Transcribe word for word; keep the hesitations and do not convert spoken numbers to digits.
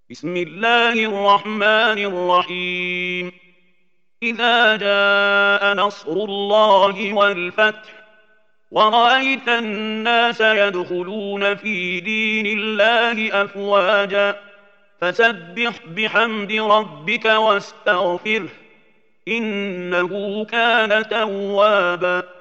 بسم الله الرحمن الرحيم. إذا جاء نصر الله والفتح ورأيت الناس يدخلون في دين الله أفواجا فسبح بحمد ربك واستغفره إنه كان توابا.